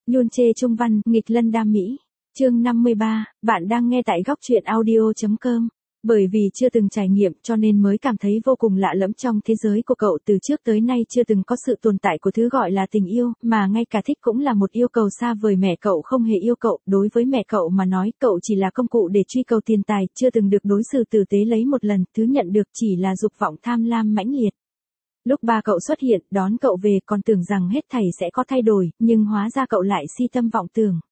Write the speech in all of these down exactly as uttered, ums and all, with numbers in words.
Yoon Chae Chung văn, nghịch lân đam mỹ. Chương năm mươi ba, bạn đang nghe tại góc truyện audio chấm com. Bởi vì chưa từng trải nghiệm cho nên mới cảm thấy vô cùng lạ lẫm trong thế giới của cậu, từ trước tới nay chưa từng có sự tồn tại của thứ gọi là tình yêu, mà ngay cả thích cũng là một yêu cầu xa vời. Mẹ cậu không hề yêu cậu, đối với mẹ cậu mà nói cậu chỉ là công cụ để truy cầu tiền tài, chưa từng được đối xử tử tế lấy một lần, thứ nhận được chỉ là dục vọng tham lam mãnh liệt. Lúc ba cậu xuất hiện, đón cậu về còn tưởng rằng hết thảy sẽ có thay đổi, nhưng hóa ra cậu lại si tâm vọng tưởng.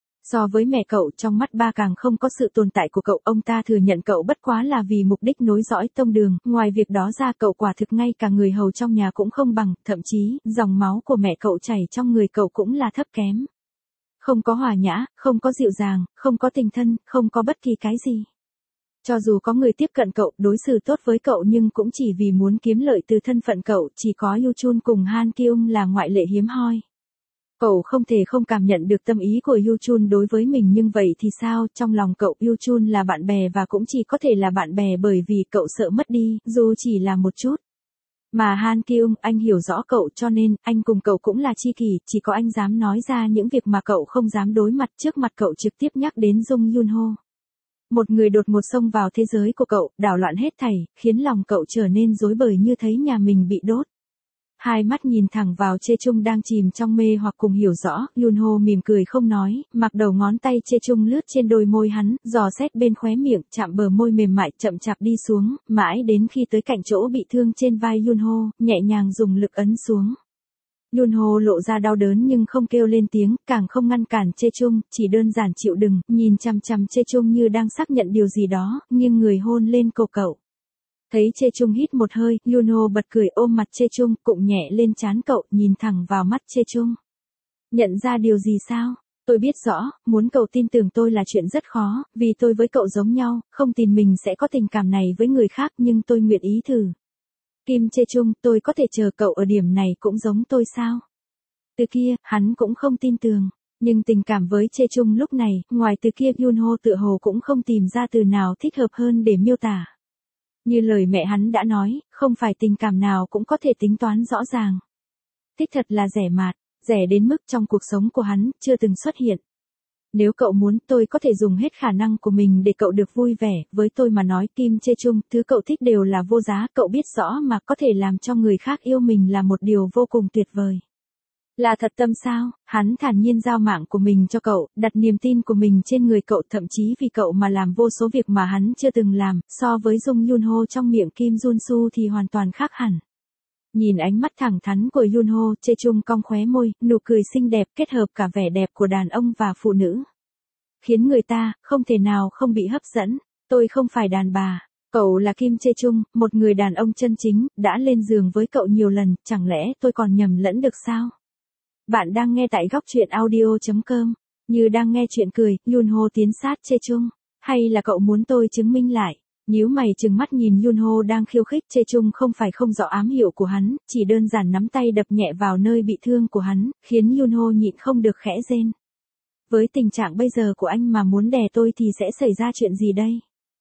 So với mẹ cậu, trong mắt ba càng không có sự tồn tại của cậu, ông ta thừa nhận cậu bất quá là vì mục đích nối dõi tông đường, ngoài việc đó ra cậu quả thực ngay cả người hầu trong nhà cũng không bằng, thậm chí, dòng máu của mẹ cậu chảy trong người cậu cũng là thấp kém. Không có hòa nhã, không có dịu dàng, không có tình thân, không có bất kỳ cái gì. Cho dù có người tiếp cận cậu, đối xử tốt với cậu nhưng cũng chỉ vì muốn kiếm lợi từ thân phận cậu, chỉ có Yoo Chun cùng Han Kyung là ngoại lệ hiếm hoi. Cậu không thể không cảm nhận được tâm ý của Yoo Chun đối với mình, nhưng vậy thì sao, trong lòng cậu Yoo Chun là bạn bè và cũng chỉ có thể là bạn bè bởi vì cậu sợ mất đi, dù chỉ là một chút. Mà Han Kyung, anh hiểu rõ cậu cho nên, anh cùng cậu cũng là tri kỷ, chỉ có anh dám nói ra những việc mà cậu không dám đối mặt. Trước mặt cậu trực tiếp nhắc đến Jung Yoon Ho. Một người đột ngột xông vào thế giới của cậu, đảo loạn hết thảy, khiến lòng cậu trở nên rối bời như thấy nhà mình bị đốt. Hai mắt nhìn thẳng vào Chae Chung đang chìm trong mê hoặc cùng hiểu rõ, Yoon Ho mỉm cười không nói, mặc đầu ngón tay Chae Chung lướt trên đôi môi hắn, dò xét bên khóe miệng, chạm bờ môi mềm mại, chậm chạp đi xuống, mãi đến khi tới cạnh chỗ bị thương trên vai Yoon Ho, nhẹ nhàng dùng lực ấn xuống. Yoon Ho lộ ra đau đớn nhưng không kêu lên tiếng, càng không ngăn cản Chae Chung, chỉ đơn giản chịu đựng, nhìn chằm chằm Chae Chung như đang xác nhận điều gì đó, nhưng người hôn lên cổ cậu. Thấy Chae Chung hít một hơi, Yoon Ho bật cười ôm mặt Chae Chung, cụng nhẹ lên trán cậu, nhìn thẳng vào mắt Chae Chung. Nhận ra điều gì sao? Tôi biết rõ, muốn cậu tin tưởng tôi là chuyện rất khó, vì tôi với cậu giống nhau, không tin mình sẽ có tình cảm này với người khác, nhưng tôi nguyện ý thử. Kim Chae Chung, tôi có thể chờ cậu ở điểm này cũng giống tôi sao? Từ kia, hắn cũng không tin tưởng. Nhưng tình cảm với Chae Chung lúc này, ngoài từ kia Yoon Ho tựa hồ cũng không tìm ra từ nào thích hợp hơn để miêu tả. Như lời mẹ hắn đã nói, không phải tình cảm nào cũng có thể tính toán rõ ràng. Thích thật là rẻ mạt, rẻ đến mức trong cuộc sống của hắn, chưa từng xuất hiện. Nếu cậu muốn, tôi có thể dùng hết khả năng của mình để cậu được vui vẻ, với tôi mà nói Kim Chae Chung, thứ cậu thích đều là vô giá, cậu biết rõ mà có thể làm cho người khác yêu mình là một điều vô cùng tuyệt vời. Là thật tâm sao? Hắn thản nhiên giao mạng của mình cho cậu, đặt niềm tin của mình trên người cậu, thậm chí vì cậu mà làm vô số việc mà hắn chưa từng làm, so với Jung Yoon Ho trong miệng Kim Jun Soo thì hoàn toàn khác hẳn. Nhìn ánh mắt thẳng thắn của Yoon Ho, Chae Chung cong khóe môi, nụ cười xinh đẹp kết hợp cả vẻ đẹp của đàn ông và phụ nữ. Khiến người ta, không thể nào không bị hấp dẫn. Tôi không phải đàn bà. Cậu là Kim Chae Chung, một người đàn ông chân chính, đã lên giường với cậu nhiều lần, chẳng lẽ tôi còn nhầm lẫn được sao? Bạn đang nghe tại góc truyện audio chấm com. Như đang nghe chuyện cười, Yoon Ho tiến sát Chae Chung. Hay là cậu muốn tôi chứng minh lại? Nhíu mày trừng mắt nhìn Yoon Ho đang khiêu khích. Chae Chung không phải không rõ ám hiệu của hắn, chỉ đơn giản nắm tay đập nhẹ vào nơi bị thương của hắn, khiến Yoon Ho nhịn không được khẽ rên. Với tình trạng bây giờ của anh mà muốn đè tôi thì sẽ xảy ra chuyện gì đây?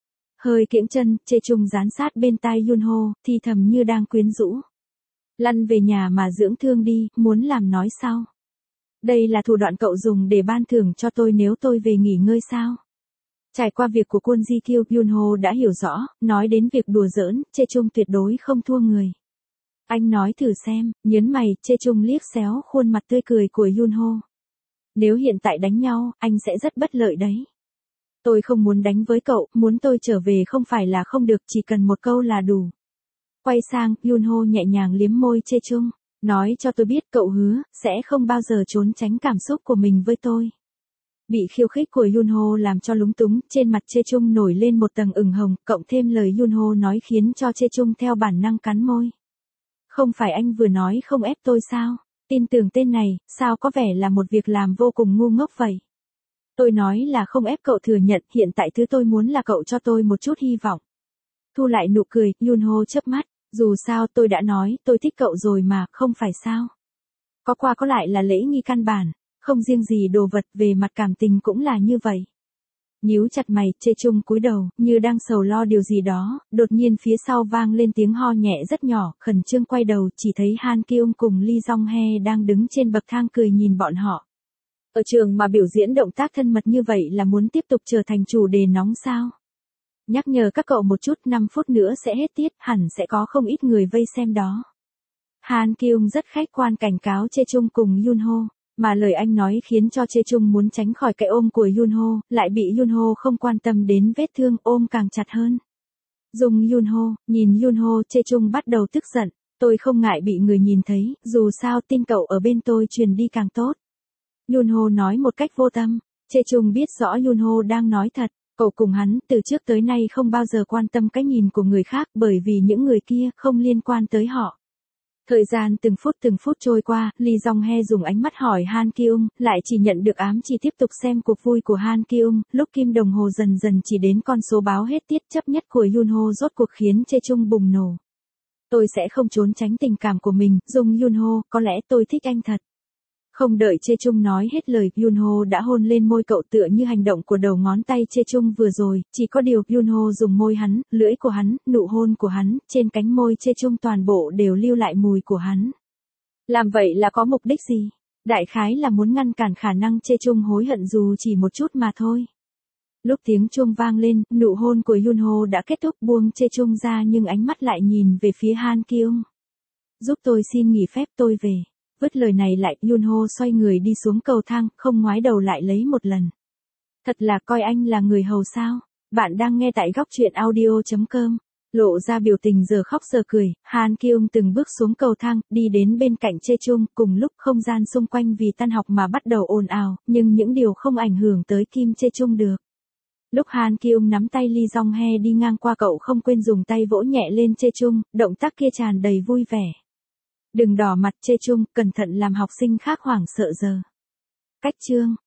Hơi kiễng chân, Chae Chung dán sát bên tai Yoon Ho, thì thầm như đang quyến rũ. Lăn về nhà mà dưỡng thương đi, muốn làm nói sau. Đây là thủ đoạn cậu dùng để ban thưởng cho tôi nếu tôi về nghỉ ngơi sao? Trải qua việc của Kwon Ji Kyo, Yoon Ho đã hiểu rõ, nói đến việc đùa giỡn, Chae Chung tuyệt đối không thua người. Anh nói thử xem, nhớn mày, Chae Chung liếc xéo khuôn mặt tươi cười của Yoon Ho. Nếu hiện tại đánh nhau, anh sẽ rất bất lợi đấy. Tôi không muốn đánh với cậu, muốn tôi trở về không phải là không được, chỉ cần một câu là đủ. Quay sang, Yoon Ho nhẹ nhàng liếm môi Chae Chung, nói cho tôi biết cậu hứa, sẽ không bao giờ trốn tránh cảm xúc của mình với tôi. Bị khiêu khích của Yoon Ho làm cho lúng túng, trên mặt Chae Chung nổi lên một tầng ửng hồng, cộng thêm lời Yoon Ho nói khiến cho Chae Chung theo bản năng cắn môi. Không phải anh vừa nói không ép tôi sao? Tin tưởng tên này, sao có vẻ là một việc làm vô cùng ngu ngốc vậy? Tôi nói là không ép cậu thừa nhận, hiện tại thứ tôi muốn là cậu cho tôi một chút hy vọng. Thu lại nụ cười, Yoon Ho chớp mắt, dù sao tôi đã nói tôi thích cậu rồi mà, không phải sao? Có qua có lại là lễ nghi căn bản, không riêng gì đồ vật, về mặt cảm tình cũng là như vậy. Nhíu chặt mày, Chae Chung cúi đầu, như đang sầu lo điều gì đó, đột nhiên phía sau vang lên tiếng ho nhẹ rất nhỏ, khẩn trương quay đầu, chỉ thấy Han Kyung cùng Lee Jong Hae đang đứng trên bậc thang cười nhìn bọn họ. Ở trường mà biểu diễn động tác thân mật như vậy là muốn tiếp tục trở thành chủ đề nóng sao? Nhắc nhở các cậu một chút, năm phút nữa sẽ hết tiết, hẳn sẽ có không ít người vây xem đó. Han Kyung rất khách quan cảnh cáo Chae Chung cùng Yunho, mà lời anh nói khiến cho Chae Chung muốn tránh khỏi cái ôm của Yunho, lại bị Yunho không quan tâm đến vết thương, ôm càng chặt hơn. Dùng Yunho, nhìn Yunho, Chae Chung bắt đầu tức giận, tôi không ngại bị người nhìn thấy, dù sao tin cậu ở bên tôi truyền đi càng tốt. Yunho nói một cách vô tâm, Chae Chung biết rõ Yunho đang nói thật, cậu cùng hắn từ trước tới nay không bao giờ quan tâm cái nhìn của người khác bởi vì những người kia không liên quan tới họ. Thời gian từng phút từng phút trôi qua, Lee Jong-hae dùng ánh mắt hỏi Han Kyung, lại chỉ nhận được ám chỉ tiếp tục xem cuộc vui của Han Kyung, lúc kim đồng hồ dần dần chỉ đến con số báo hết tiết chấp nhất của Yunho rốt cuộc khiến Chae Chung bùng nổ. Tôi sẽ không trốn tránh tình cảm của mình, dùng Yunho, có lẽ tôi thích anh thật. Không đợi Chae Chung nói hết lời, Yunho đã hôn lên môi cậu tựa như hành động của đầu ngón tay Chae Chung vừa rồi, chỉ có điều Yunho dùng môi hắn, lưỡi của hắn, nụ hôn của hắn, trên cánh môi Chae Chung toàn bộ đều lưu lại mùi của hắn. Làm vậy là có mục đích gì? Đại khái là muốn ngăn cản khả năng Chae Chung hối hận dù chỉ một chút mà thôi. Lúc tiếng chuông vang lên, nụ hôn của Yunho đã kết thúc, buông Chae Chung ra nhưng ánh mắt lại nhìn về phía Han Kyung. Giúp tôi xin nghỉ phép, tôi về. Vứt lời này lại, Yunho xoay người đi xuống cầu thang, không ngoái đầu lại lấy một lần. Thật là coi anh là người hầu sao? Bạn đang nghe tại góc truyện audio chấm com. Lộ ra biểu tình giờ khóc giờ cười, Han Kyung từng bước xuống cầu thang, đi đến bên cạnh Chae Chung, cùng lúc không gian xung quanh vì tan học mà bắt đầu ồn ào, nhưng những điều không ảnh hưởng tới Kim Chae Chung được. Lúc Han Kyung nắm tay Lee Jong-hae đi ngang qua, cậu không quên dùng tay vỗ nhẹ lên Chae Chung, động tác kia tràn đầy vui vẻ. Đừng đỏ mặt Chae Chung, cẩn thận làm học sinh khác hoảng sợ giờ. Cách chương